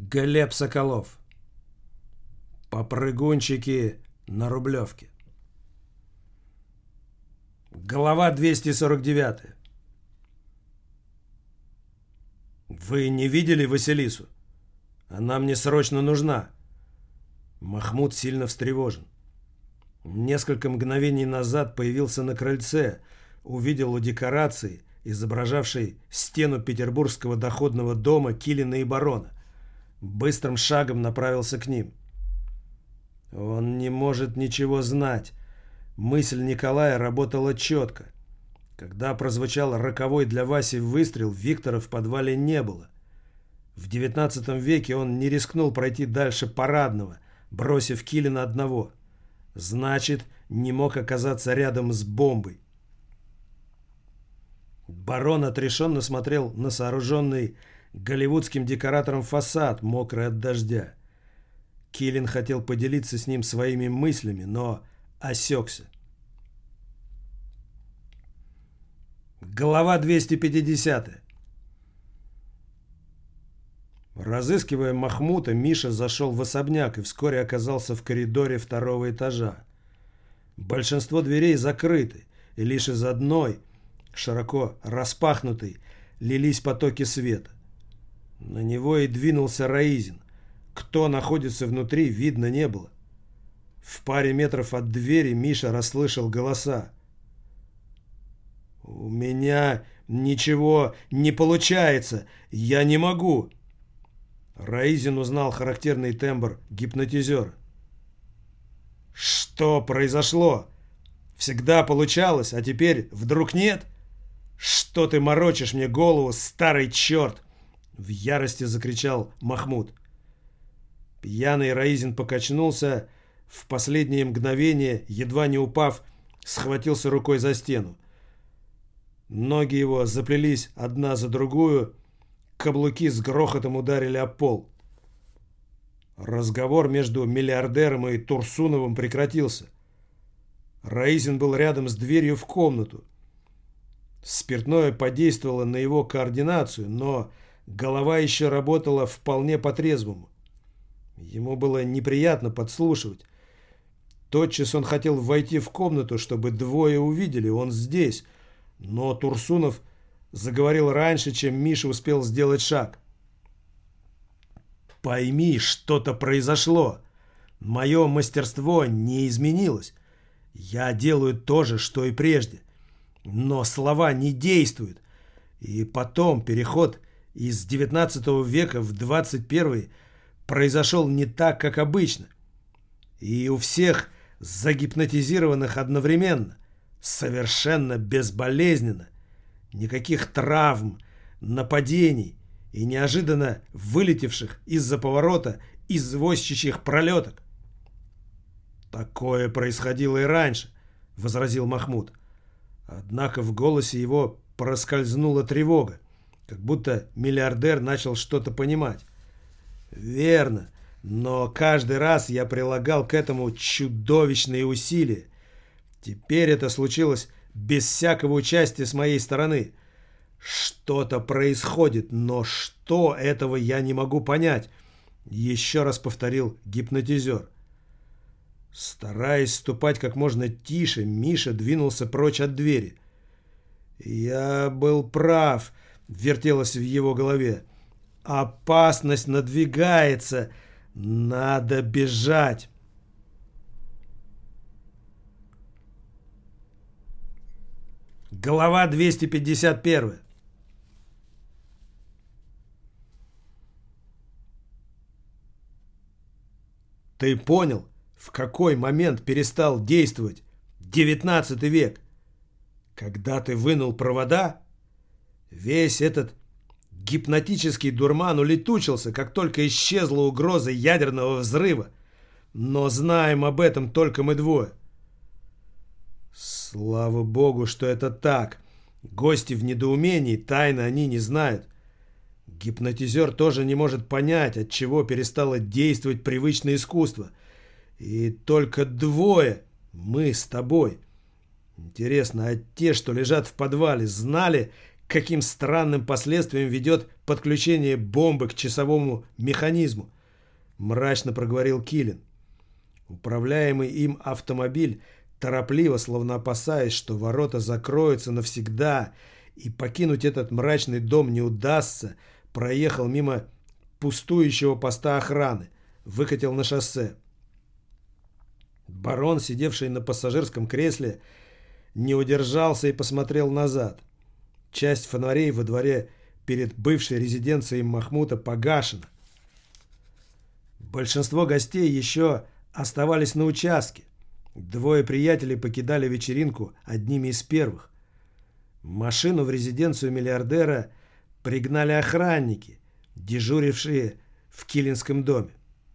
Глеб Соколов. Попрыгунчики на Рублевке. Глава 249. Вы не видели Василису? Она мне срочно нужна. Махмуд сильно встревожен. Несколько мгновений назад появился на крыльце, увидел у декорации, изображавшей стену петербургского доходного дома Килина и барона. Быстрым шагом направился к ним. Он не может ничего знать. Мысль Николая работала четко. Когда прозвучал роковой для Васи выстрел, Виктора в подвале не было. В XIX веке он не рискнул пройти дальше парадного, бросив Килина одного. Значит, не мог оказаться рядом с бомбой. Барон отрешенно смотрел на сооруженный голливудским декоратором фасад, мокрый от дождя. Килин хотел поделиться с ним своими мыслями, но осекся. Глава 250. Разыскивая Махмута, Миша зашел в особняк и вскоре оказался в коридоре второго этажа. Большинство дверей закрыты, и лишь из одной, широко распахнутой, лились потоки света. На него и двинулся Раизин. Кто находится внутри, видно не было. В паре метров от двери Миша расслышал голоса. «У меня ничего не получается, я не могу!» Раизин узнал характерный тембр гипнотизера. «Что произошло? Всегда получалось, а теперь вдруг нет? Что ты морочишь мне голову, старый черт?» В ярости закричал Махмуд. Пьяный Раизин покачнулся, в последнее мгновение, едва не упав, схватился рукой за стену. Ноги его заплелись одна за другую, каблуки с грохотом ударили о пол. Разговор между миллиардером и Турсуновым прекратился. Раизин был рядом с дверью в комнату. Спиртное подействовало на его координацию, но голова еще работала вполне по-трезвому. Ему было неприятно подслушивать. Тотчас он хотел войти в комнату, чтобы двое увидели, он здесь. Но Турсунов заговорил раньше, чем Миша успел сделать шаг. «Пойми, что-то произошло. Мое мастерство не изменилось. Я делаю то же, что и прежде. Но слова не действуют. И потом переход из XIX века в XXI произошел не так, как обычно. И у всех загипнотизированных одновременно, совершенно безболезненно. Никаких травм, нападений и неожиданно вылетевших из-за поворота извозчичьих пролеток. «Такое происходило и раньше», — возразил Махмуд. Однако в голосе его проскользнула тревога, как будто миллиардер начал что-то понимать. «Верно, но каждый раз я прилагал к этому чудовищные усилия. Теперь это случилось без всякого участия с моей стороны. Что-то происходит, но что, этого я не могу понять», — еще раз повторил гипнотизер. Стараясь ступать как можно тише, Миша двинулся прочь от двери. «Я был прав», — вертелось в его голове. «Опасность надвигается. Надо бежать». Глава 251. Ты понял, в какой момент перестал действовать XIX век? Когда ты вынул провода, весь этот гипнотический дурман улетучился, как только исчезла угроза ядерного взрыва. Но знаем об этом только мы двое. Слава богу, что это так. Гости в недоумении, тайны они не знают. Гипнотизер тоже не может понять, от чего перестало действовать привычное искусство. И только двое, мы с тобой. Интересно, а те, что лежат в подвале, знали, каким странным последствиям ведет подключение бомбы к часовому механизму, мрачно проговорил Киллин. Управляемый им автомобиль, торопливо, словно опасаясь, что ворота закроются навсегда и покинуть этот мрачный дом не удастся, проехал мимо пустующего поста охраны, выкатил на шоссе. Барон, сидевший на пассажирском кресле, не удержался и посмотрел назад. Часть фонарей во дворе перед бывшей резиденцией Махмута погашена. Большинство гостей еще оставались на участке. Двое приятелей покидали вечеринку одними из первых. Машину в резиденцию миллиардера пригнали охранники, дежурившие в Киллинском доме.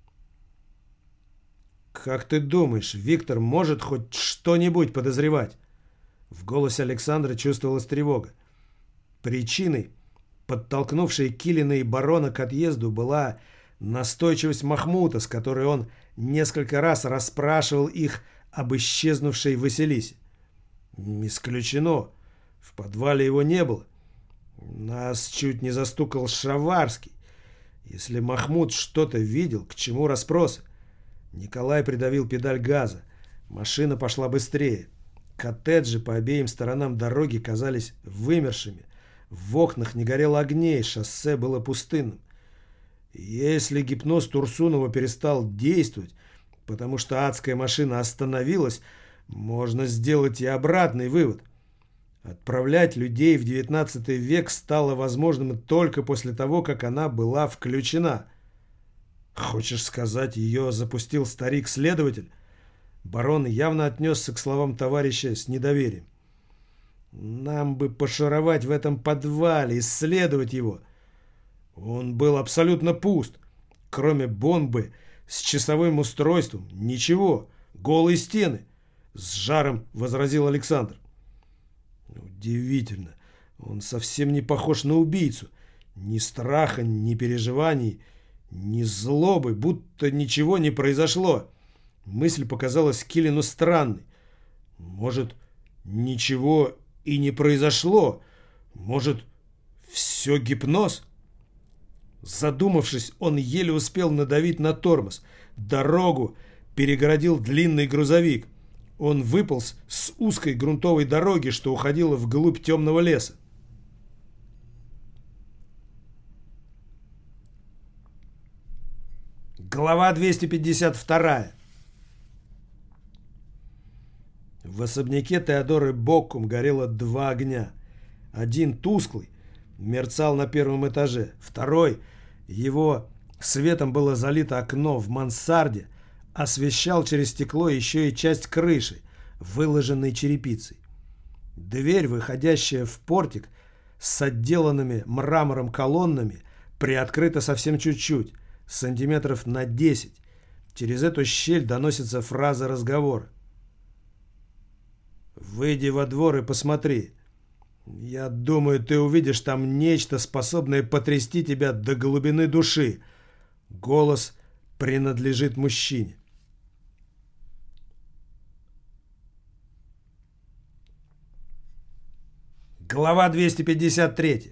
«Как ты думаешь, Виктор может хоть что-нибудь подозревать?» В голосе Александра чувствовалась тревога. Причиной, подтолкнувшей Киллина и барона к отъезду, была настойчивость Махмута, с которой он несколько раз расспрашивал их об исчезнувшей Василисе. Исключено. В подвале его не было. Нас чуть не застукал Шаварский. Если Махмут что-то видел, к чему расспросы? Николай придавил педаль газа. Машина пошла быстрее. Коттеджи по обеим сторонам дороги казались вымершими. В окнах не горело огней, шоссе было пустынным. Если гипноз Турсунова перестал действовать, потому что адская машина остановилась, можно сделать и обратный вывод. Отправлять людей в XIX век стало возможным только после того, как она была включена. Хочешь сказать, ее запустил старик-следователь? Барон явно отнесся к словам товарища с недоверием. Нам бы пошаровать в этом подвале, исследовать его. Он был абсолютно пуст. Кроме бомбы с часовым устройством, ничего, голые стены. С жаром возразил Александр. Удивительно. Он совсем не похож на убийцу. Ни страха, ни переживаний, ни злобы, будто ничего не произошло. Мысль показалась Киллину странной. Может, ничего и не произошло? Может, все гипноз? Задумавшись, он еле успел надавить на тормоз. Дорогу перегородил длинный грузовик. Он выполз с узкой грунтовой дороги, что уходила вглубь темного леса. Глава 252. В особняке Теодоры Боккум горело два огня. Один тусклый, мерцал на первом этаже. Второй, его светом было залито окно в мансарде, освещал через стекло еще и часть крыши, выложенной черепицей. Дверь, выходящая в портик с отделанными мрамором колоннами, приоткрыта совсем чуть-чуть, сантиметров на 10. Через эту щель доносится фраза разговора. «Выйди во двор и посмотри. Я думаю, ты увидишь там нечто, способное потрясти тебя до глубины души». Голос принадлежит мужчине. Глава 253.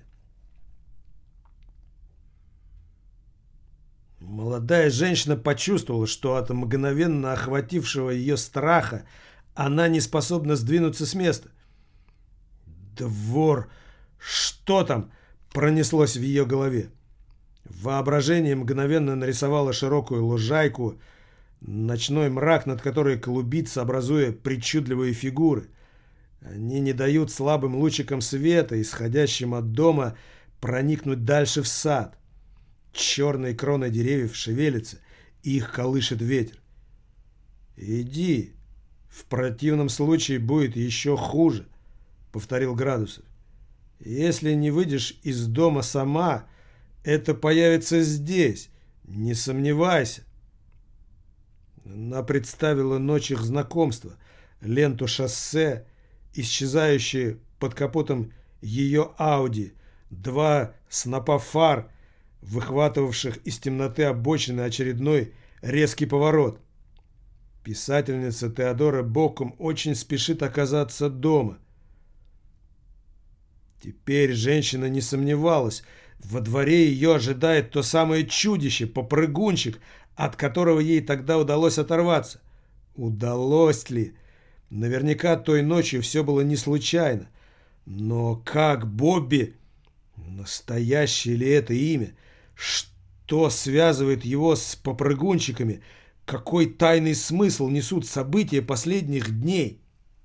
Молодая женщина почувствовала, что от мгновенно охватившего ее страха она не способна сдвинуться с места. «Двор! Что там?» пронеслось в ее голове. Воображение мгновенно нарисовало широкую лужайку, ночной мрак, над которой клубится, образуя причудливые фигуры. Они не дают слабым лучикам света, исходящим от дома, проникнуть дальше в сад. Черные кроны деревьев шевелятся, и их колышет ветер. «Иди, в противном случае будет еще хуже», — повторил Градусов. «Если не выйдешь из дома сама, это появится здесь, не сомневайся». Она представила ночь их знакомства, ленту шоссе, исчезающие под капотом ее Ауди, два снопа фар, выхватывавших из темноты обочины очередной резкий поворот. Писательница Теодора Боккум очень спешит оказаться дома. Теперь женщина не сомневалась. Во дворе ее ожидает то самое чудище, попрыгунчик, от которого ей тогда удалось оторваться. Удалось ли? Наверняка той ночью все было не случайно. Но как Бобби? Настоящее ли это имя? Что связывает его с попрыгунчиками? Какой тайный смысл несут события последних дней?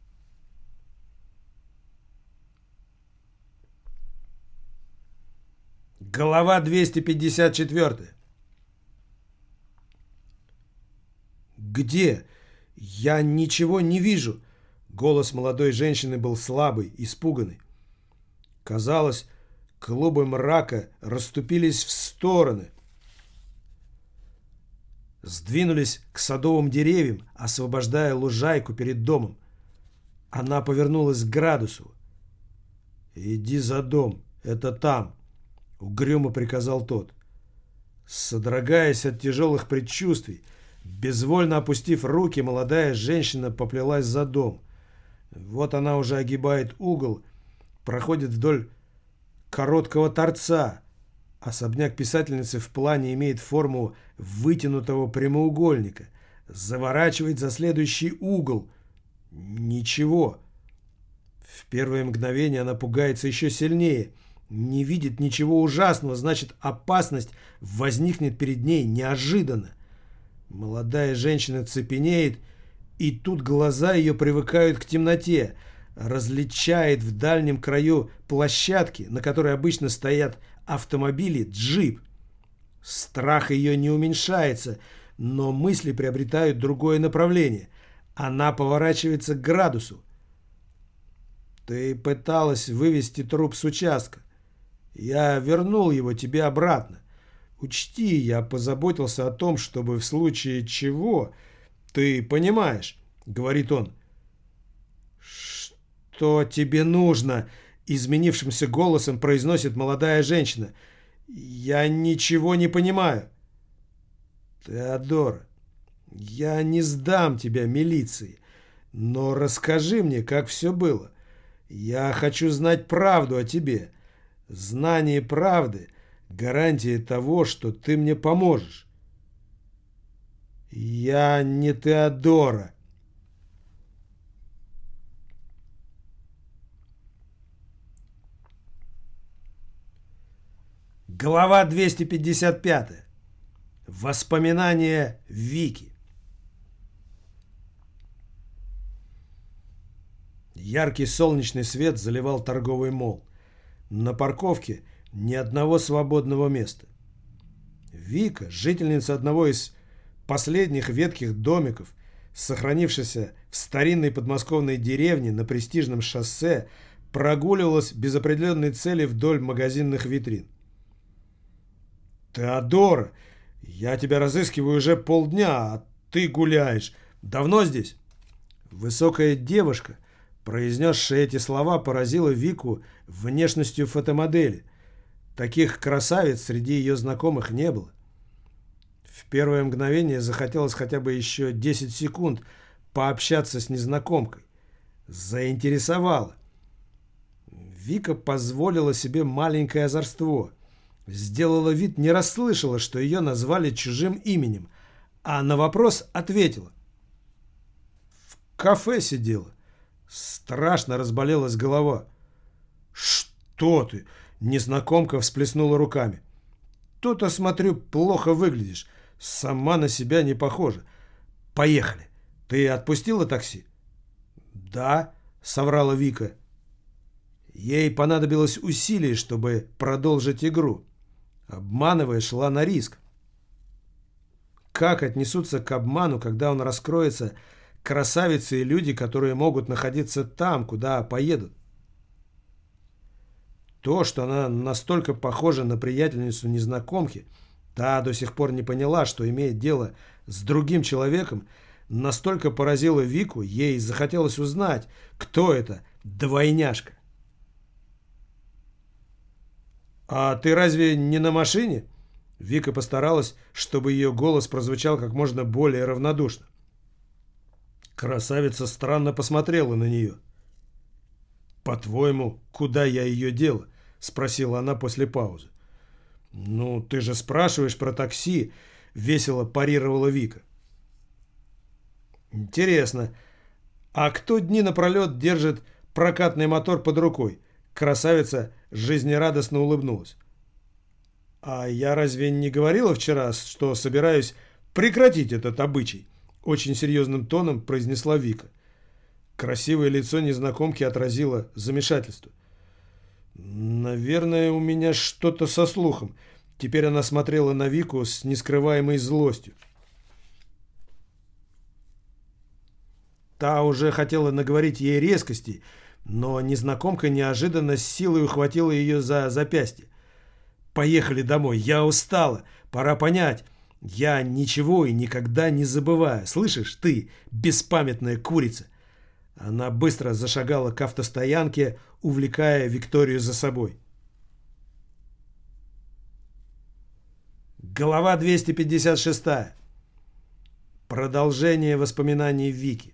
Глава 254. «Где? Я ничего не вижу!» Голос молодой женщины был слабый, испуганный. Казалось, клубы мрака расступились в стороны, сдвинулись к садовым деревьям, освобождая лужайку перед домом. Она повернулась к Градусу. «Иди за дом, это там», — угрюмо приказал тот. Содрогаясь от тяжелых предчувствий, безвольно опустив руки, молодая женщина поплелась за дом. Вот она уже огибает угол, проходит вдоль короткого торца. Особняк писательницы в плане имеет форму вытянутого прямоугольника. Заворачивает за следующий угол. Ничего. В первое мгновение она пугается еще сильнее. Не видит ничего ужасного, значит, опасность возникнет перед ней неожиданно. Молодая женщина цепенеет, и тут глаза ее привыкают к темноте. Различает в дальнем краю площадки, на которой обычно стоят автомобили, джип. Страх ее не уменьшается, но мысли приобретают другое направление. Она поворачивается к Градусу. «Ты пыталась вывести труп с участка. Я вернул его тебе обратно. Учти, я позаботился о том, чтобы в случае чего... Ты понимаешь», — говорит он. «Что тебе нужно?» — изменившимся голосом произносит молодая женщина. «Я ничего не понимаю». «Теодора, я не сдам тебя милиции, но расскажи мне, как все было. Я хочу знать правду о тебе. Знание правды — гарантия того, что ты мне поможешь». «Я не Теодора». Глава 255. Воспоминания Вики. Яркий солнечный свет заливал торговый молл. На парковке ни одного свободного места. Вика, жительница одного из последних ветхих домиков, сохранившихся в старинной подмосковной деревне на престижном шоссе, прогуливалась без определенной цели вдоль магазинных витрин. «Теодора, я тебя разыскиваю уже полдня, а ты гуляешь. Давно здесь?» Высокая девушка, произнесшая эти слова, поразила Вику внешностью фотомодели. Таких красавиц среди ее знакомых не было. В первое мгновение захотелось хотя бы еще 10 секунд пообщаться с незнакомкой. Заинтересовала. Вика позволила себе маленькое озорство. Сделала вид, не расслышала, что ее назвали чужим именем, а на вопрос ответила. В кафе сидела. Страшно разболелась голова. «Что ты?» — незнакомка всплеснула руками. «То-то, смотрю, плохо выглядишь. Сама на себя не похожа. Поехали. Ты отпустила такси?» «Да», — соврала Вика. Ей понадобилось усилие, чтобы продолжить игру. Обманывая, шла на риск. Как отнесутся к обману, когда он раскроется красавицы и люди, которые могут находиться там, куда поедут? То, что она настолько похожа на приятельницу незнакомки, та до сих пор не поняла, что имеет дело с другим человеком, настолько поразило Вику, ей захотелось узнать, кто это двойняшка. «А ты разве не на машине?» Вика постаралась, чтобы ее голос прозвучал как можно более равнодушно. Красавица странно посмотрела на нее. «По-твоему, куда я ее дела?» — спросила она после паузы. «Ну, ты же спрашиваешь про такси», — весело парировала Вика. «Интересно, а кто дни напролет держит прокатный мотор под рукой?» Красавица жизнерадостно улыбнулась. «А я разве не говорила вчера, что собираюсь прекратить этот обычай?» Очень серьезным тоном произнесла Вика. Красивое лицо незнакомки отразило замешательство. «Наверное, у меня что-то со слухом». Теперь она смотрела на Вику с нескрываемой злостью. Та уже хотела наговорить ей резкостей, но незнакомка неожиданно с силой ухватила ее за запястье. «Поехали домой, я устала, пора понять. Я ничего и никогда не забываю. Слышишь, ты, беспамятная курица?» Она быстро зашагала к автостоянке, увлекая Викторию за собой. Глава 256. Продолжение воспоминаний Вики.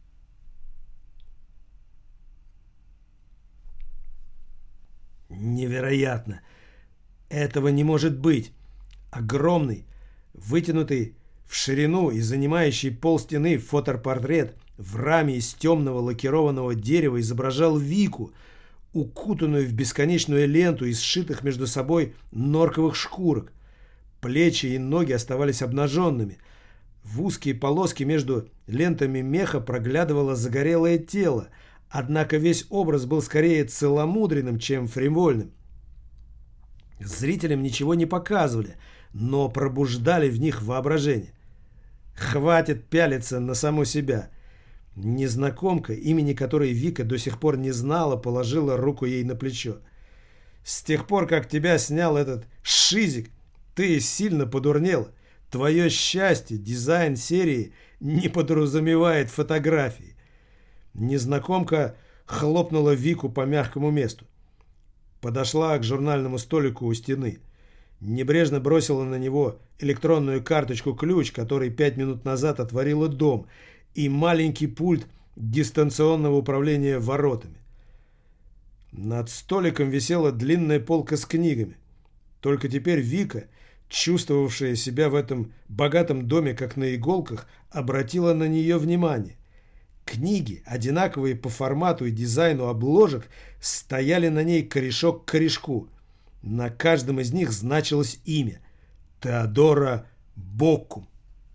Невероятно! Этого не может быть! Огромный, вытянутый в ширину и занимающий полстены фотопортрет в раме из темного лакированного дерева изображал Вику, укутанную в бесконечную ленту из сшитых между собой норковых шкурок. Плечи и ноги оставались обнаженными. В узкие полоски между лентами меха проглядывало загорелое тело, однако весь образ был скорее целомудренным, чем фривольным. Зрителям ничего не показывали, но пробуждали в них воображение. Хватит пялиться на саму себя. Незнакомка, имени которой Вика до сих пор не знала, положила руку ей на плечо. «С тех пор, как тебя снял этот шизик, ты сильно подурнела. Твое счастье, дизайн серии не подразумевает фотографии». Незнакомка хлопнула Вику по мягкому месту. Подошла к журнальному столику у стены. Небрежно бросила на него электронную карточку-ключ, который 5 минут назад отворила дом, и маленький пульт дистанционного управления воротами. Над столиком висела длинная полка с книгами. Только теперь Вика, чувствовавшая себя в этом богатом доме как на иголках, обратила на нее внимание. Книги, одинаковые по формату и дизайну обложек, стояли на ней корешок к корешку. На каждом из них значилось имя – Теодора Боккум.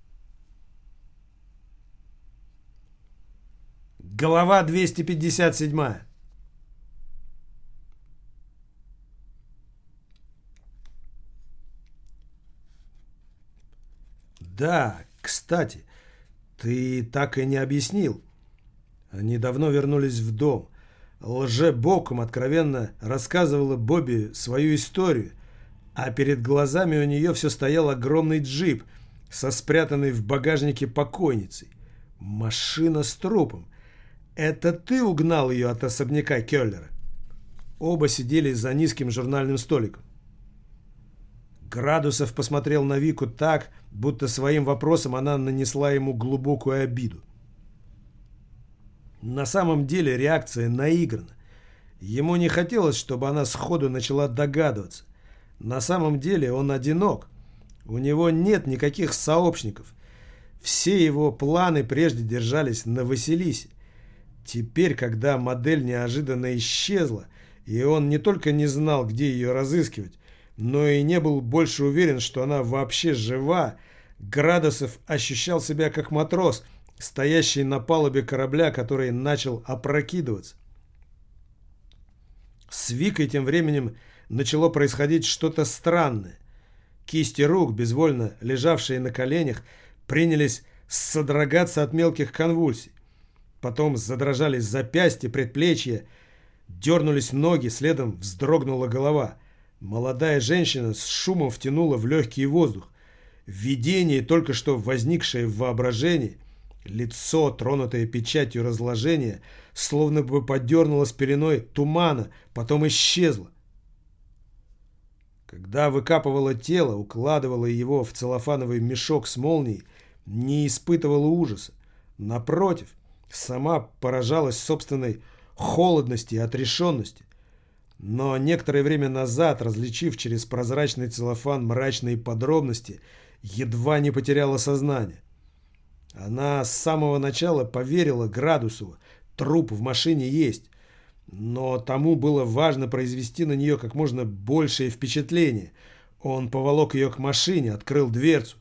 Глава 257. Да, кстати, ты так и не объяснил. Они давно вернулись в дом. Лже-Боккум откровенно рассказывала Бобби свою историю, а перед глазами у нее все стоял огромный джип со спрятанной в багажнике покойницей. Машина с трупом. Это ты угнал ее от особняка Келлера? Оба сидели за низким журнальным столиком. Градусов посмотрел на Вику так, будто своим вопросом она нанесла ему глубокую обиду. На самом деле реакция наиграна. Ему не хотелось, чтобы она сходу начала догадываться. На самом деле он одинок. У него нет никаких сообщников. Все его планы прежде держались на Василисе. Теперь, когда модель неожиданно исчезла, и он не только не знал, где ее разыскивать, но и не был больше уверен, что она вообще жива, Градусов ощущал себя как матрос, стоящий на палубе корабля, который начал опрокидываться. С Викой тем временем начало происходить что-то странное. Кисти рук, безвольно лежавшие на коленях, принялись содрогаться от мелких конвульсий. Потом задрожали запястья, предплечья, дернулись ноги, следом вздрогнула голова. Молодая женщина с шумом втянула в легкий воздух. Видение, только что возникшее в воображении, лицо, тронутое печатью разложения, словно бы подернулось пеленой тумана, потом исчезло. Когда выкапывала тело, укладывала его в целлофановый мешок с молнией, не испытывала ужаса. Напротив, сама поражалась собственной холодности и отрешенности. Но некоторое время назад, различив через прозрачный целлофан мрачные подробности, едва не потеряла сознание. Она с самого начала поверила Градусову, труп в машине есть, но тому было важно произвести на нее как можно большее впечатление. Он поволок ее к машине, открыл дверцу.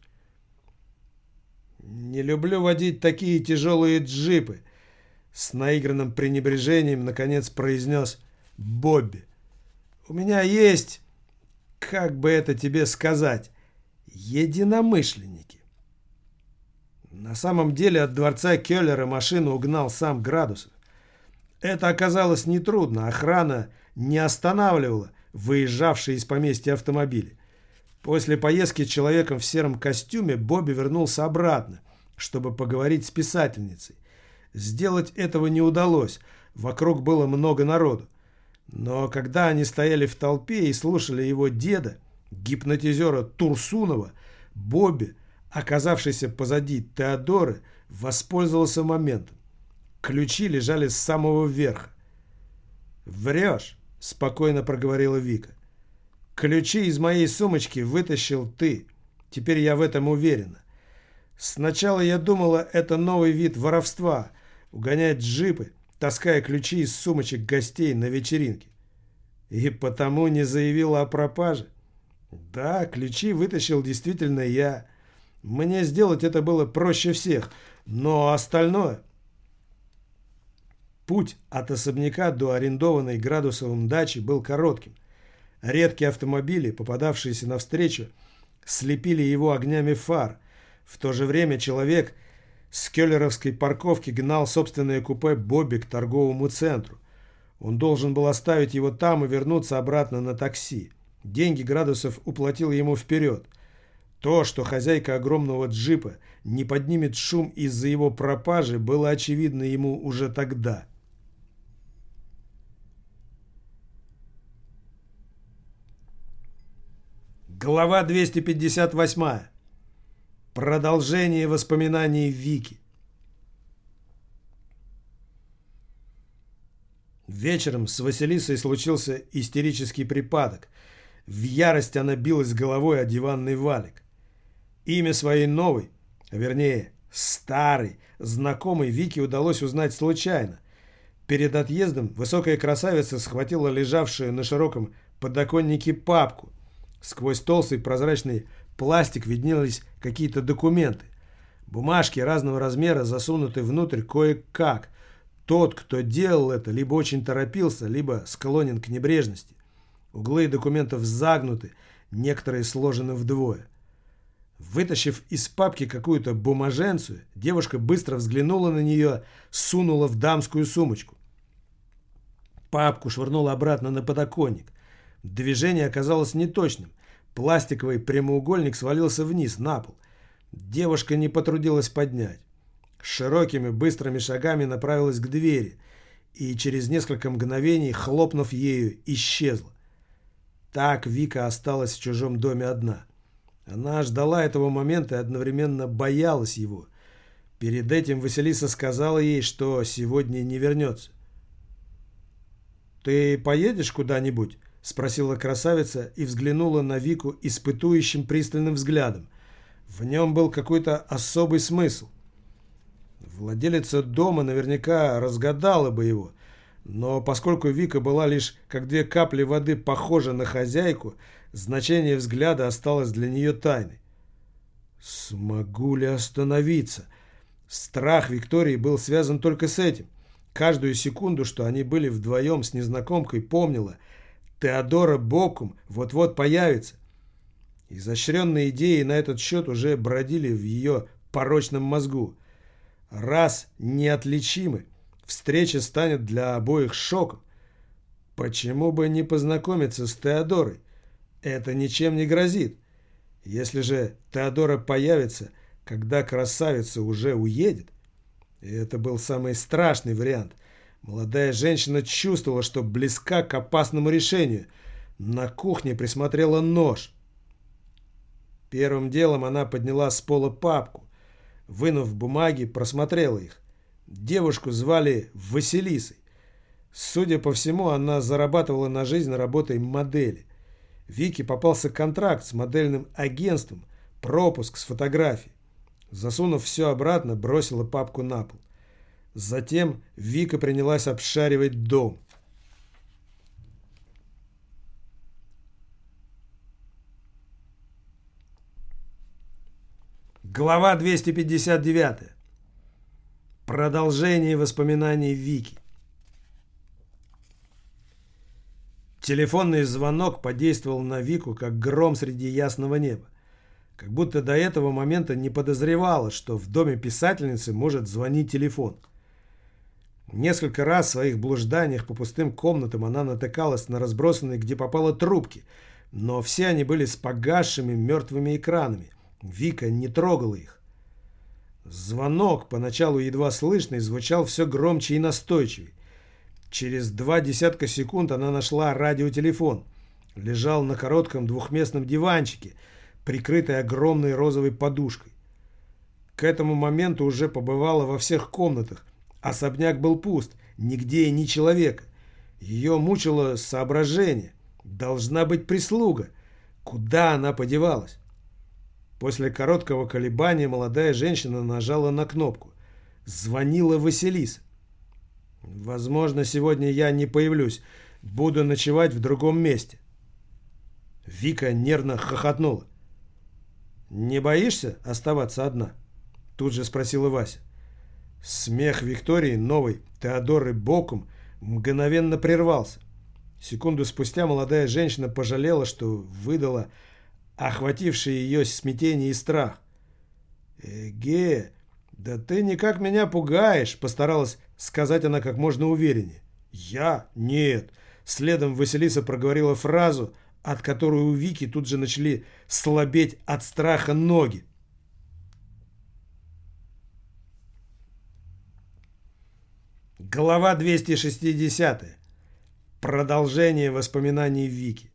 «Не люблю водить такие тяжелые джипы», — с наигранным пренебрежением наконец произнес Бобби. «У меня есть, как бы это тебе сказать, единомышленники». На самом деле от дворца Келлера машину угнал сам Градусов. Это оказалось нетрудно, охрана не останавливала выезжавшие из поместья автомобили. После поездки с человеком в сером костюме Бобби вернулся обратно, чтобы поговорить с писательницей. Сделать этого не удалось, вокруг было много народу. Но когда они стояли в толпе и слушали его деда, гипнотизера Турсунова, Бобби, оказавшийся позади Теодоры, воспользовался моментом. Ключи лежали с самого верха. «Врешь», — спокойно проговорила Вика. «Ключи из моей сумочки вытащил ты. Теперь я в этом уверена. Сначала я думала, это новый вид воровства — угонять джипы, таская ключи из сумочек гостей на вечеринке. И потому не заявила о пропаже. Да, ключи вытащил действительно я. Мне сделать это было проще всех, но остальное...» Путь от особняка до арендованной Градусовым дачи был коротким. Редкие автомобили, попадавшиеся навстречу, слепили его огнями фар. В то же время человек с келлеровской парковки гнал собственное купе Бобби к торговому центру. Он должен был оставить его там и вернуться обратно на такси. Деньги Градусов уплатил ему вперед. То, что хозяйка огромного джипа не поднимет шум из-за его пропажи, было очевидно ему уже тогда. Глава 258. Продолжение воспоминаний Вики. Вечером с Василисой случился истерический припадок. В ярости она билась головой о диванный валик. Имя своей новой, а вернее старой, знакомой Вике удалось узнать случайно. Перед отъездом высокая красавица схватила лежавшую на широком подоконнике папку. Сквозь толстый прозрачный пластик виднелись какие-то документы. Бумажки разного размера засунуты внутрь кое-как. Тот, кто делал это, либо очень торопился, либо склонен к небрежности. Углы документов загнуты, некоторые сложены вдвое. Вытащив из папки какую-то бумаженцию, девушка быстро взглянула на нее, сунула в дамскую сумочку. Папку швырнула обратно на подоконник. Движение оказалось неточным. Пластиковый прямоугольник свалился вниз, на пол. Девушка не потрудилась поднять. Широкими быстрыми шагами направилась к двери и через несколько мгновений, хлопнув ею, исчезла. Так Вика осталась в чужом доме одна. Она ждала этого момента и одновременно боялась его. Перед этим Василиса сказала ей, что сегодня не вернется. «Ты поедешь куда-нибудь?» — спросила красавица и взглянула на Вику испытующим пристальным взглядом. В нем был какой-то особый смысл. Владелица дома наверняка разгадала бы его, но поскольку Вика была лишь как две капли воды похожа на хозяйку, значение взгляда осталось для нее тайной. Смогу ли остановиться? Страх Виктории был связан только с этим. Каждую секунду, что они были вдвоем с незнакомкой, помнила: Теодора Бокум вот-вот появится. Изощренные идеи на этот счет уже бродили в ее порочном мозгу. Раз неотличимы, встреча станет для обоих шоком. Почему бы не познакомиться с Теодорой? Это ничем не грозит. Если же Теодора появится, когда красавица уже уедет, и это был самый страшный вариант, молодая женщина чувствовала, что близка к опасному решению. На кухне присмотрела нож. Первым делом она подняла с пола папку. Вынув бумаги, просмотрела их. Девушку звали Василисой. Судя по всему, она зарабатывала на жизнь работой модели. Вике попался контракт с модельным агентством, пропуск с фотографией. Засунув все обратно, бросила папку на пол. Затем Вика принялась обшаривать дом. Глава 259. Продолжение воспоминаний Вики. Телефонный звонок подействовал на Вику, как гром среди ясного неба. Как будто до этого момента не подозревала, что в доме писательницы может звонить телефон. Несколько раз в своих блужданиях по пустым комнатам она натыкалась на разбросанные, где попало, трубки, но все они были с погасшими мертвыми экранами. Вика не трогала их. Звонок, поначалу едва слышный, звучал все громче и настойчивее. Через 20 секунд она нашла радиотелефон. Лежал на коротком двухместном диванчике, прикрытый огромной розовой подушкой. К этому моменту уже побывала во всех комнатах. Особняк был пуст, нигде и ни человека. Ее мучило соображение. Должна быть прислуга. Куда она подевалась? После короткого колебания молодая женщина нажала на кнопку. Звонила Василиса. «Возможно, сегодня я не появлюсь. Буду ночевать в другом месте». Вика нервно хохотнула. «Не боишься оставаться одна?» Тут же спросила Вася. Смех Виктории, новой Теодоры Бокум, мгновенно прервался. Секунду спустя молодая женщина пожалела, что выдала охватившее ее смятение и страх. «Эге, да ты никак меня пугаешь», — постаралась сказать она как можно увереннее. «Я? Нет». Следом Василиса проговорила фразу, от которой у Вики тут же начали слабеть от страха ноги. Глава 260. Продолжение воспоминаний Вики.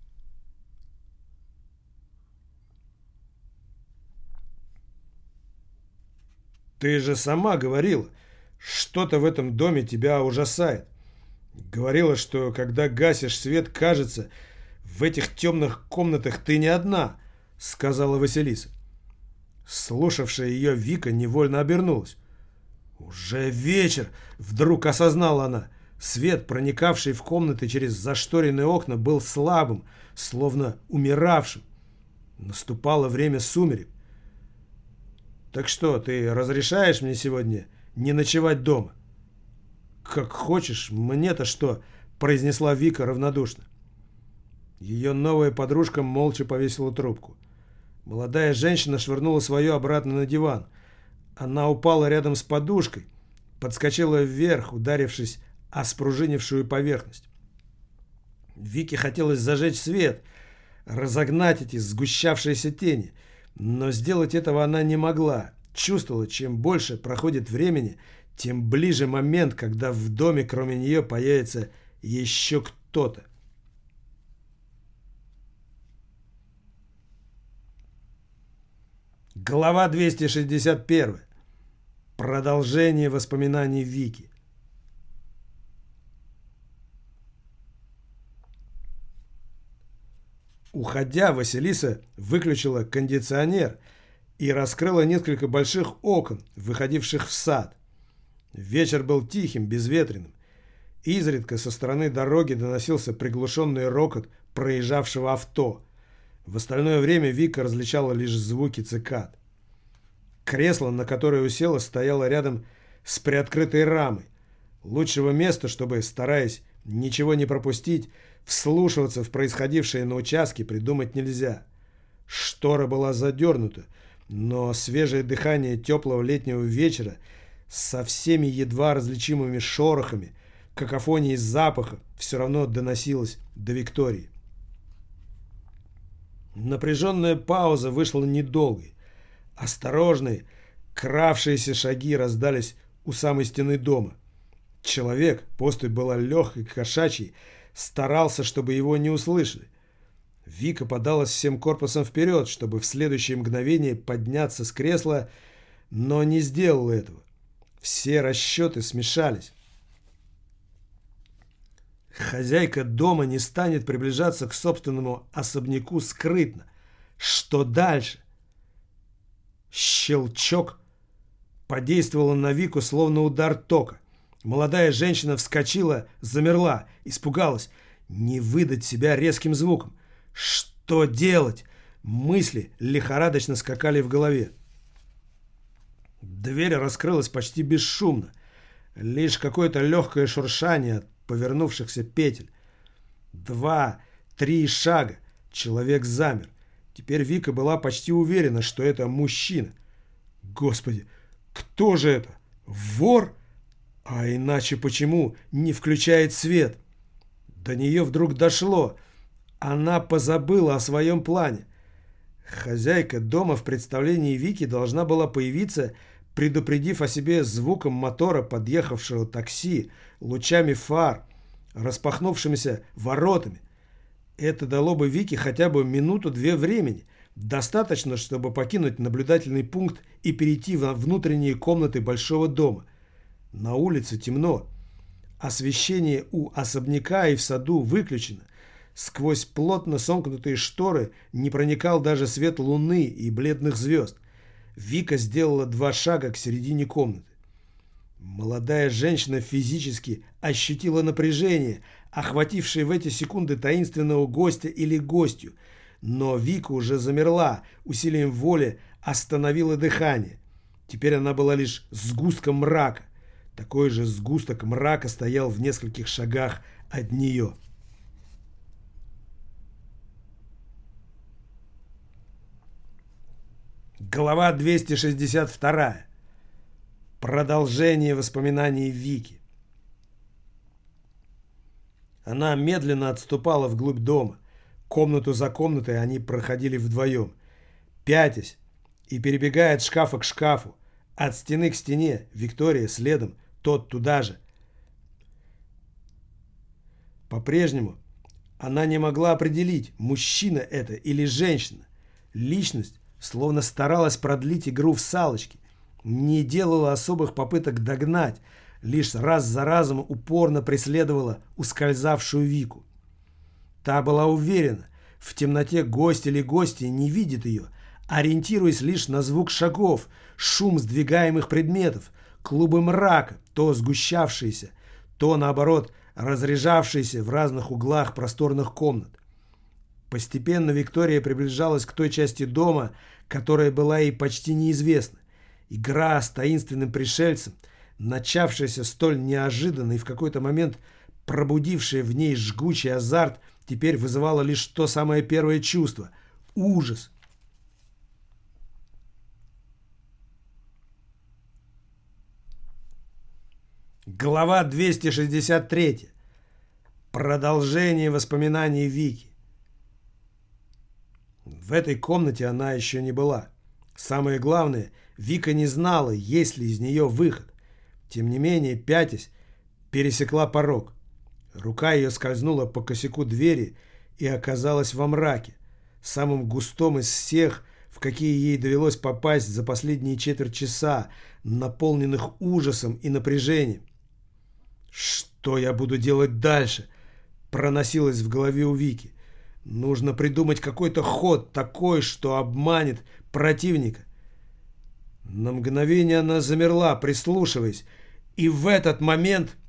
«Ты же сама говорила, что-то в этом доме тебя ужасает. Говорила, что когда гасишь свет, кажется, в этих темных комнатах ты не одна», — сказала Василиса. Слушавшая ее Вика невольно обернулась. «Уже вечер!» — вдруг осознала она. Свет, проникавший в комнаты через зашторенные окна, был слабым, словно умиравшим. Наступало время сумерек. «Так что, ты разрешаешь мне сегодня не ночевать дома?» «Как хочешь, мне-то что?» — произнесла Вика равнодушно. Ее новая подружка молча повесила трубку. Молодая женщина швырнула свое обратно на диван. Она упала рядом с подушкой, подскочила вверх, ударившись о спружинившую поверхность. Вике хотелось зажечь свет, разогнать эти сгущавшиеся тени, но сделать этого она не могла. Чувствовала, чем больше проходит времени, тем ближе момент, когда в доме кроме нее появится еще кто-то. Глава 261. Продолжение воспоминаний Вики. Уходя, Василиса выключила кондиционер и раскрыла несколько больших окон, выходивших в сад. Вечер был тихим, безветренным. Изредка со стороны дороги доносился приглушенный рокот проезжавшего авто. В остальное время Вика различала лишь звуки цикад. Кресло, на которое усела, стояло рядом с приоткрытой рамой. Лучшего места, чтобы, стараясь ничего не пропустить, вслушиваться в происходившее на участке, придумать нельзя. Штора была задернута, но свежее дыхание теплого летнего вечера со всеми едва различимыми шорохами, какофонией запаха все равно доносилось до Виктории. Напряженная пауза вышла недолгой. Осторожные, кравшиеся шаги раздались у самой стены дома. Человек, поступь была легкой, кошачьей, старался, чтобы его не услышали. Вика подалась всем корпусом вперед, чтобы в следующее мгновение подняться с кресла, но не сделала этого. Все расчеты смешались. Хозяйка дома не станет приближаться к собственному особняку скрытно. Что дальше? Щелчок подействовал на Вику, словно удар тока. Молодая женщина вскочила, замерла, испугалась. Не выдать себя резким звуком. Что делать? Мысли лихорадочно скакали в голове. Дверь раскрылась почти бесшумно. Лишь какое-то легкое шуршание от повернувшихся петель. 2-3 шага. Человек замер. Теперь Вика была почти уверена, что это мужчина. Господи, кто же это? Вор? А иначе почему не включает свет? До нее вдруг дошло. Она позабыла о своем плане. Хозяйка дома в представлении Вики должна была появиться, предупредив о себе звуком мотора подъехавшего такси, лучами фар, распахнувшимися воротами. Это дало бы Вике хотя бы минуту-две времени. Достаточно, чтобы покинуть наблюдательный пункт и перейти во внутренние комнаты большого дома. На улице темно. Освещение у особняка и в саду выключено. Сквозь плотно сомкнутые шторы не проникал даже свет луны и бледных звезд. Вика сделала 2 шага к середине комнаты. Молодая женщина физически ощутила напряжение, охватившее в эти секунды таинственного гостя или гостью. Но Вика уже замерла, усилием воли остановила дыхание. Теперь она была лишь сгустком мрака. Такой же сгусток мрака стоял в нескольких шагах от нее. Глава 262. Продолжение воспоминаний Вики. Она медленно отступала вглубь дома. Комнату за комнатой они проходили вдвоем. Пятясь и перебегая от шкафа к шкафу, от стены к стене, Виктория следом, тот туда же. По-прежнему она не могла определить, мужчина это или женщина. Личность словно старалась продлить игру в салочки, не делала особых попыток догнать, лишь раз за разом упорно преследовала ускользавшую Вику. Та была уверена, в темноте гость или гостья не видит ее, ориентируясь лишь на звук шагов, шум сдвигаемых предметов, клубы мрака, то сгущавшиеся, то, наоборот, разряжавшиеся в разных углах просторных комнат. Постепенно Виктория приближалась к той части дома, которая была ей почти неизвестна. Игра с таинственным пришельцем, начавшаяся столь неожиданно и в какой-то момент пробудившая в ней жгучий азарт, теперь вызывала лишь то самое первое чувство – ужас. Глава 263. Продолжение воспоминаний Вики. В этой комнате она еще не была. Самое главное, Вика не знала, есть ли из нее выход. Тем не менее, пятясь, пересекла порог. Рука ее скользнула по косяку двери и оказалась во мраке, самым густом из всех, в какие ей довелось попасть за последние четверть часа, наполненных ужасом и напряжением. «Что я буду делать дальше?» проносилось в голове у Вики. «Нужно придумать какой-то ход такой, что обманет противника». На мгновение она замерла, прислушиваясь, и в этот момент...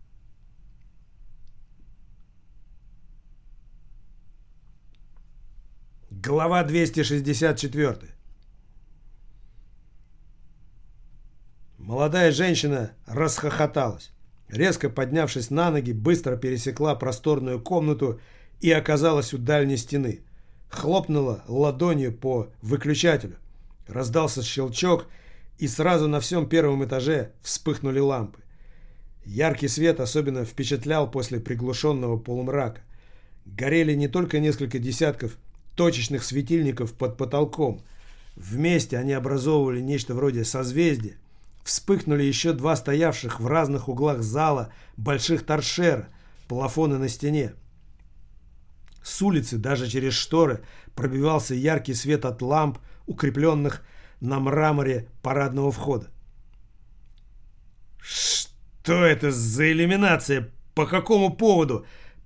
Глава 264. Молодая женщина расхохоталась. Резко поднявшись на ноги, быстро пересекла просторную комнату и оказалась у дальней стены. Хлопнула ладонью по выключателю. Раздался щелчок, и сразу на всем первом этаже вспыхнули лампы. Яркий свет особенно впечатлял после приглушенного полумрака. Горели не только несколько десятков точечных светильников под потолком. Вместе они образовывали нечто вроде созвездия. Вспыхнули еще 2 стоявших в разных углах зала больших торшера, плафоны на стене. С улицы, даже через шторы, пробивался яркий свет от ламп, укрепленных на мраморе парадного входа. «Что это за иллюминация? По какому поводу?»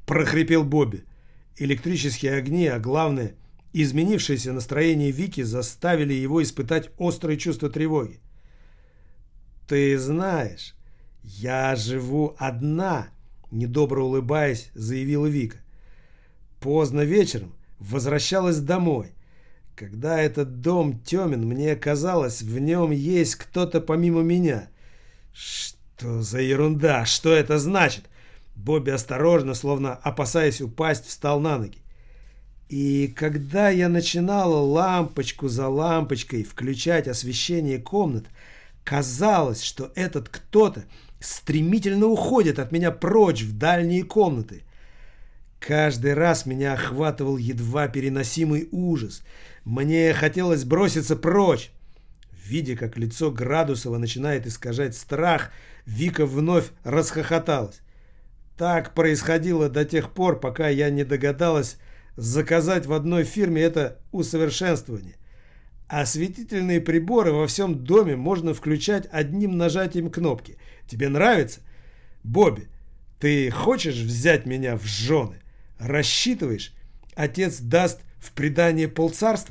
прохрипел Бобби. Электрические огни, а главное, изменившееся настроение Вики заставили его испытать острое чувство тревоги. «Ты знаешь, я живу одна», — недобро улыбаясь, заявила Вика. «Поздно вечером возвращалась домой. Когда этот дом темен, мне казалось, в нем есть кто-то помимо меня». «Что за ерунда? Что это значит?» Бобби осторожно, словно опасаясь упасть, встал на ноги. «И когда я начинала лампочку за лампочкой включать освещение комнат, казалось, что этот кто-то стремительно уходит от меня прочь в дальние комнаты. Каждый раз меня охватывал едва переносимый ужас. Мне хотелось броситься прочь». Видя, как лицо Градусова начинает искажать страх, Вика вновь расхохоталась. Так происходило до тех пор, пока я не догадалась заказать в одной фирме это усовершенствование. Осветительные приборы во всем доме можно включать одним нажатием кнопки. Тебе нравится? Бобби, ты хочешь взять меня в жены? Рассчитываешь? Отец даст в приданое полцарства?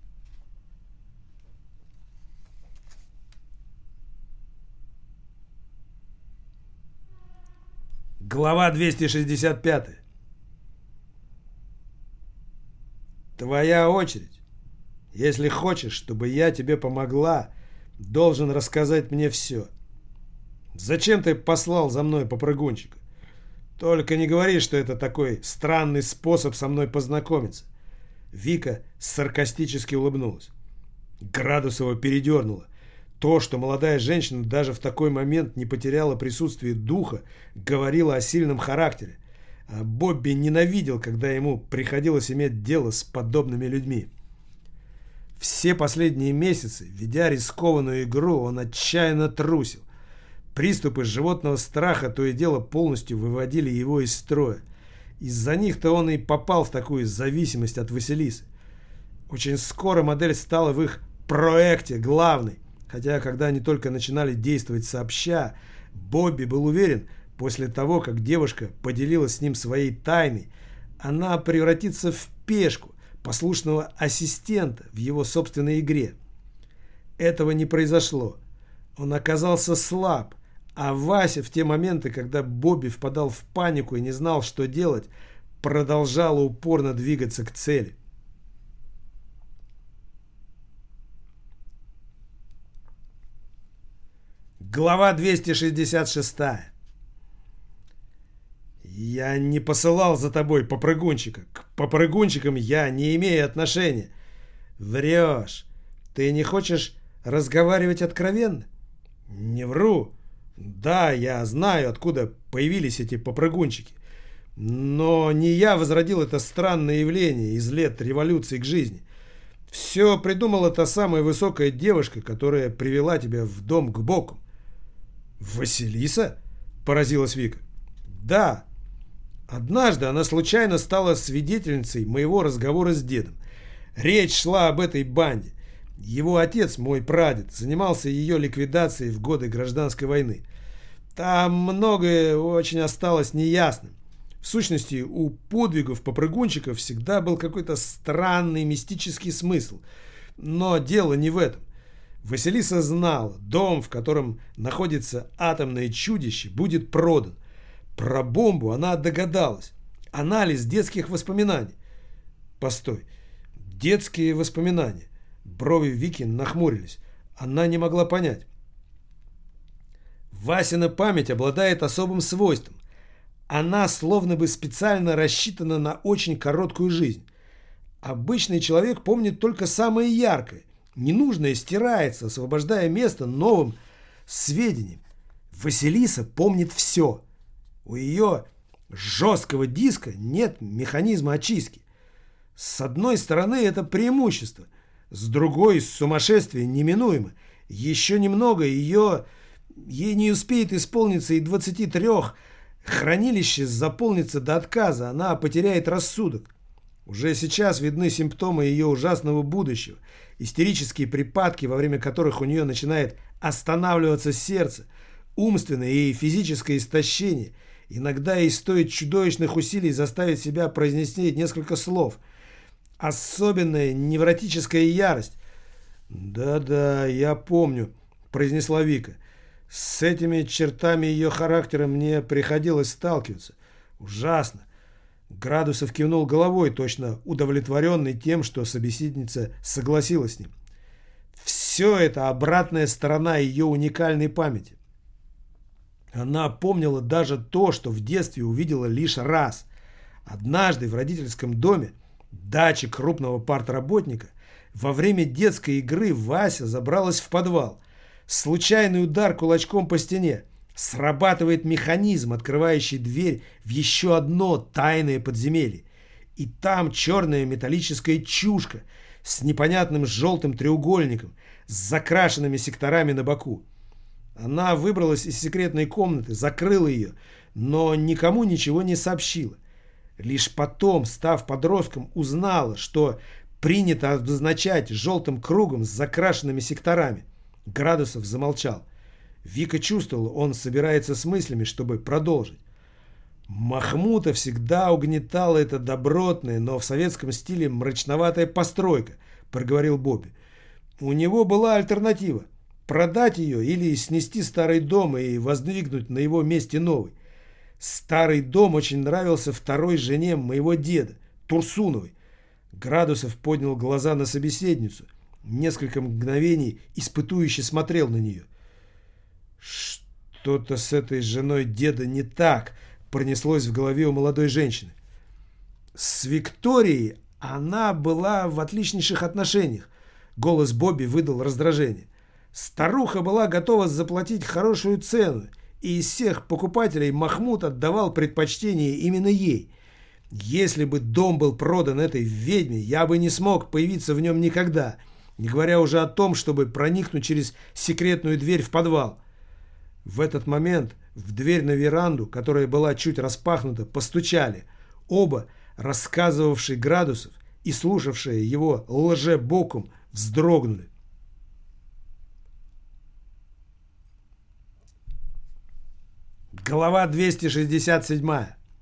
Глава 265. Твоя очередь. Если хочешь, чтобы я тебе помогла, должен рассказать мне все. Зачем ты послал за мной попрыгунчика? Только не говори, что это такой странный способ со мной познакомиться. Вика саркастически улыбнулась. Градусова передернула. То, что молодая женщина даже в такой момент не потеряла присутствие духа, говорило о сильном характере. А Бобби ненавидел, когда ему приходилось иметь дело с подобными людьми. Все последние месяцы, ведя рискованную игру, он отчаянно трусил. Приступы животного страха то и дело полностью выводили его из строя. Из-за них-то он и попал в такую зависимость от Василисы. Очень скоро модель стала в их проекте главной. Хотя, когда они только начинали действовать сообща, Бобби был уверен, после того, как девушка поделилась с ним своей тайной, она превратится в пешку, послушного ассистента в его собственной игре. Этого не произошло. Он оказался слаб, а Вася в те моменты, когда Бобби впадал в панику и не знал, что делать, продолжала упорно двигаться к цели. Глава 266. Я не посылал за тобой попрыгунчика. К попрыгунчикам я не имею отношения. Врешь. Ты не хочешь разговаривать откровенно? Не вру. Да, я знаю, откуда появились эти попрыгунчики. Но не я возродил это странное явление из лет революции к жизни. Все придумала та самая высокая девушка, которая привела тебя в дом к боку. «Василиса?» – поразилась Вика. «Да. Однажды она случайно стала свидетельницей моего разговора с дедом. Речь шла об этой банде. Его отец, мой прадед, занимался ее ликвидацией в годы гражданской войны. Там многое очень осталось неясным. В сущности, у подвигов попрыгунчиков всегда был какой-то странный мистический смысл. Но дело не в этом. Василиса знала, дом, в котором находится атомное чудище, будет продан. Про бомбу она догадалась. Анализ детских воспоминаний. Постой. Детские воспоминания. Брови Вики нахмурились. Она не могла понять. Васина память обладает особым свойством. Она словно бы специально рассчитана на очень короткую жизнь. Обычный человек помнит только самое яркое. Ненужное стирается, освобождая место новым сведениям. Василиса помнит все. У ее жесткого диска нет механизма очистки. С одной стороны, это преимущество. С другой, сумасшествие неминуемо. Еще немного, ей не успеет исполниться и 23. Хранилище заполнится до отказа, она потеряет рассудок. Уже сейчас видны симптомы ее ужасного будущего. Истерические припадки, во время которых у нее начинает останавливаться сердце, умственное и физическое истощение, Иногда ей стоит чудовищных усилий заставить себя произнести несколько слов. Особенная невротическая ярость. «Да-да, я помню», — произнесла Вика. «С этими чертами ее характера мне приходилось сталкиваться. Ужасно». Градусов кивнул головой, точно удовлетворенный тем, что собеседница согласилась с ним. Все это обратная сторона ее уникальной памяти. Она помнила даже то, что в детстве увидела лишь раз. Однажды в родительском доме, даче крупного партработника, во время детской игры Вася забралась в подвал. Случайный удар кулачком по стене. Срабатывает механизм, открывающий дверь в еще одно тайное подземелье. И там черная металлическая чушка с непонятным желтым треугольником, с закрашенными секторами на боку. Она выбралась из секретной комнаты, закрыла ее, но никому ничего не сообщила. Лишь потом, став подростком, узнала, что принято обозначать желтым кругом с закрашенными секторами. Градусов замолчал. Вика чувствовала, он собирается с мыслями, чтобы продолжить. Махмута всегда угнетала эта добротная, но в советском стиле мрачноватая постройка, проговорил Бобби. У него была альтернатива. Продать ее или снести старый дом и воздвигнуть на его месте новый. Старый дом очень нравился второй жене моего деда, Турсуновой. Градусов поднял глаза на собеседницу. Несколько мгновений испытующе смотрел на нее. Что-то с этой женой деда не так, пронеслось в голове у молодой женщины. С Викторией она была в отличнейших отношениях. Голос Бобби выдал раздражение. Старуха была готова заплатить хорошую цену, и из всех покупателей Махмуд отдавал предпочтение именно ей. Если бы дом был продан этой ведьме, я бы не смог появиться в нем никогда, не говоря уже о том, чтобы проникнуть через секретную дверь в подвал. В этот момент в дверь на веранду, которая была чуть распахнута, постучали. Оба, рассказывавшие Градусов и слушавшие его лжебоком, вздрогнули. Глава 267.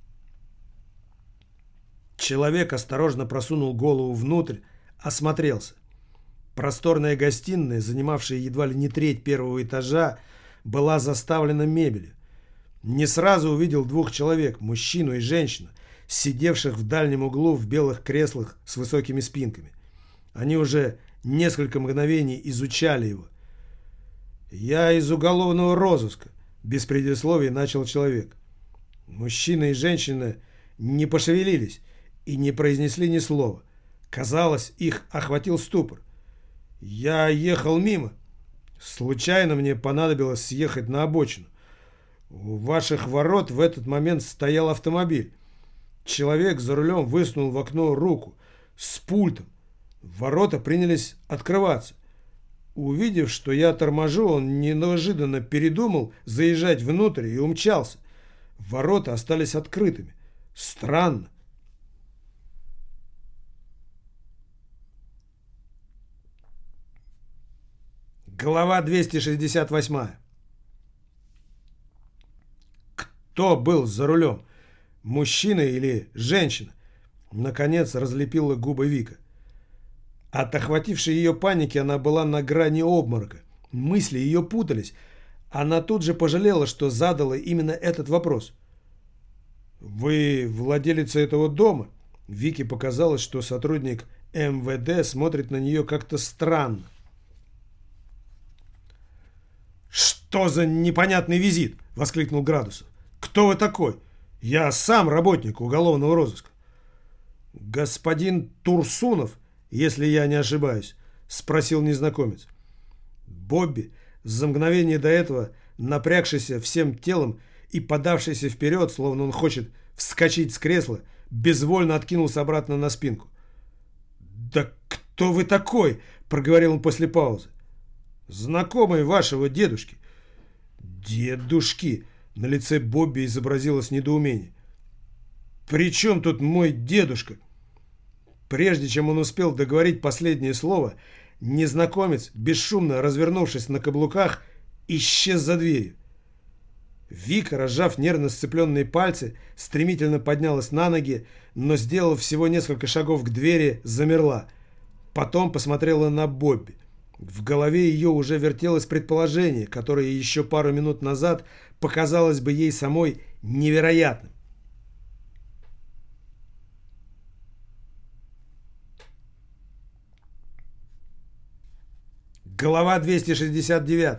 Человек осторожно просунул голову внутрь, осмотрелся. Просторная гостиная, занимавшая едва ли не треть первого этажа, была заставлена мебелью. Не сразу увидел двух человек, мужчину и женщину, сидевших в дальнем углу в белых креслах с высокими спинками. Они уже несколько мгновений изучали его. «Я из уголовного розыска», — без предисловий начал человек. Мужчина и женщина не пошевелились и не произнеси ни слова. Казалось, их охватил ступор. «Я ехал мимо. Случайно мне понадобилось съехать на обочину. У ваших ворот в этот момент стоял автомобиль. Человек за рулем высунул в окно руку с пультом. Ворота принялись открываться. Увидев, что я торможу, он неожиданно передумал заезжать внутрь и умчался. Ворота остались открытыми. Странно. Глава 268. Кто был за рулем? Мужчина или женщина? Наконец разлепила губы Вика. От охватившей ее паники она была на грани обморока. Мысли ее путались. Она тут же пожалела, что задала именно этот вопрос. «Вы владелица этого дома?» Вике показалось, что сотрудник МВД смотрит на нее как-то странно. «Что за непонятный визит?» — воскликнул Градусов. «Кто вы такой? Я сам работник уголовного розыска». «Господин Турсунов, если я не ошибаюсь?» — спросил незнакомец. Бобби, за мгновение до этого напрягшийся всем телом и подавшийся вперед, словно он хочет вскочить с кресла, безвольно откинулся обратно на спинку. «Да кто вы такой?» — проговорил он после паузы. «Знакомый вашего дедушки». «Дедушки?» — на лице Бобби изобразилось недоумение. «При чем тут мой дедушка?» Прежде чем он успел договорить последнее слово, незнакомец, бесшумно развернувшись на каблуках, исчез за дверью. Вика, разжав нервно сцепленные пальцы, стремительно поднялась на ноги, но, сделав всего несколько шагов к двери, замерла. Потом посмотрела на Бобби. В голове ее уже вертелось предположение, которое еще пару минут назад показалось бы ей самой невероятным. Глава 269.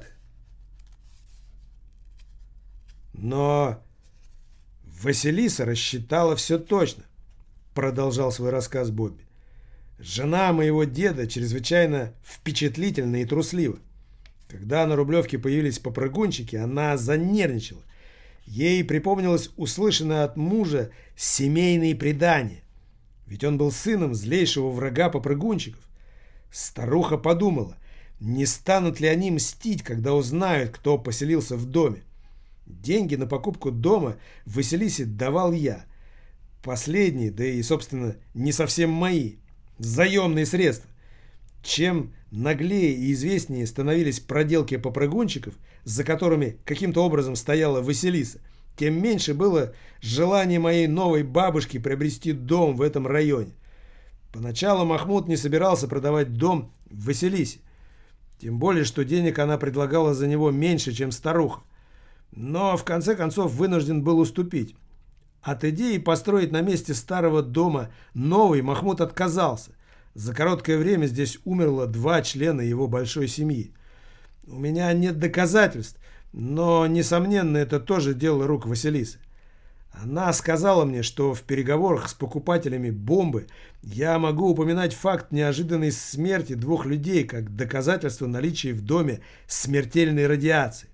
Но Василиса рассчитала все точно, продолжал свой рассказ Бобби. Жена моего деда чрезвычайно впечатлительна и труслива. Когда на Рублевке появились попрыгунчики, она занервничала. Ей припомнилось услышанное от мужа семейные предания. Ведь он был сыном злейшего врага попрыгунчиков. Старуха подумала, не станут ли они мстить, когда узнают, кто поселился в доме. Деньги на покупку дома Василисе давал я. Последние, да и, собственно, не совсем мои. Заемные средства. Чем наглее и известнее становились проделки попрыгунчиков, за которыми каким-то образом стояла Василиса, тем меньше было желание моей новой бабушки приобрести дом в этом районе. Поначалу Махмуд не собирался продавать дом Василисе. Тем более, что денег она предлагала за него меньше, чем старуха. Но в конце концов вынужден был уступить. От идеи построить на месте старого дома новый Махмуд отказался. За короткое время здесь умерло 2 члена его большой семьи. У меня нет доказательств, но, несомненно, это тоже дело рук Василисы. Она сказала мне, что в переговорах с покупателями бомбы я могу упоминать факт неожиданной смерти 2 людей как доказательство наличия в доме смертельной радиации.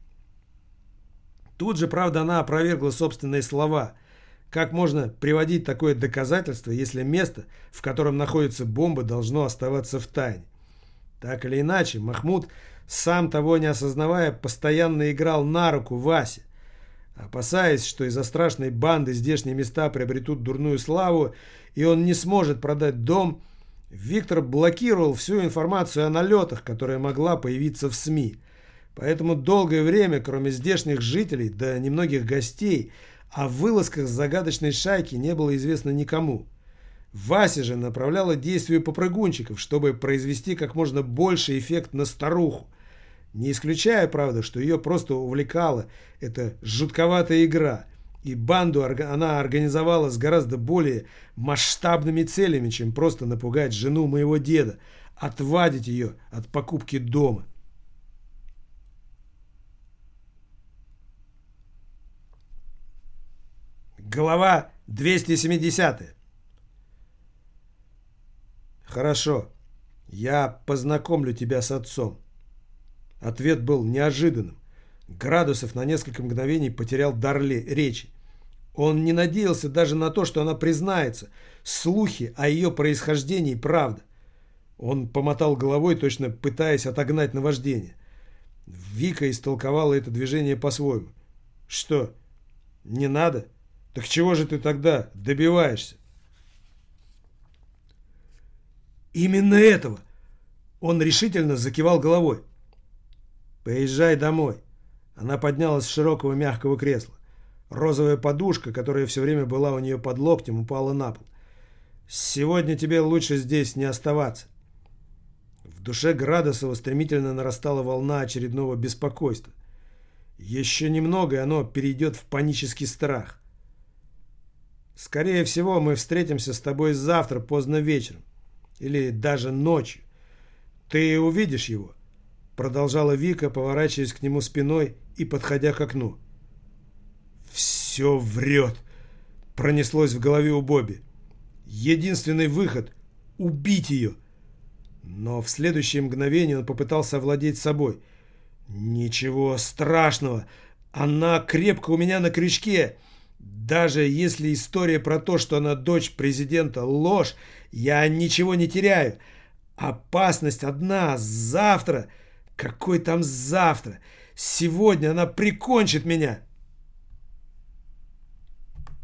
Тут же, правда, она опровергла собственные слова. Как можно приводить такое доказательство, если место, в котором находится бомба, должно оставаться в тайне? Так или иначе, Махмуд, сам того не осознавая, постоянно играл на руку Васе. Опасаясь, что из-за страшной банды здешние места приобретут дурную славу, и он не сможет продать дом, Виктор блокировал всю информацию о налетах, которая могла появиться в СМИ. Поэтому долгое время, кроме здешних жителей, да немногих гостей, о вылазках загадочной шайки не было известно никому. Вася же направляла действия попрыгунчиков, чтобы произвести как можно больше эффект на старуху. Не исключая, правда, что ее просто увлекала эта жутковатая игра, и банду она организовала с гораздо более масштабными целями, чем просто напугать жену моего деда, отвадить ее от покупки дома. Глава 270. Хорошо, я познакомлю тебя с отцом. Ответ был неожиданным. Градусов на несколько мгновений потерял дар речи. Он не надеялся даже на то, что она признается. Слухи о ее происхождении правда. Он помотал головой, точно пытаясь отогнать наваждение. Вика истолковала это движение по-своему. Что, не надо? Так чего же ты тогда добиваешься? Именно этого. Он решительно закивал головой. Поезжай домой. Она поднялась с широкого мягкого кресла. Розовая подушка, которая все время была у нее под локтем, упала на пол. Сегодня тебе лучше здесь не оставаться. В душе Градусова стремительно нарастала волна очередного беспокойства. Еще немного, и оно перейдет в панический страх. Скорее всего, мы встретимся с тобой завтра поздно вечером. Или даже ночью. Ты увидишь его. Продолжала Вика, поворачиваясь к нему спиной и подходя к окну. «Все врет!» Пронеслось в голове у Бобби. Единственный выход — убить ее. Но в следующее мгновение он попытался овладеть собой. «Ничего страшного! Она крепко у меня на крючке! Даже если история про то, что она дочь президента, ложь, я ничего не теряю. Опасность одна — завтра! Какой там завтра? Сегодня она прикончит меня!»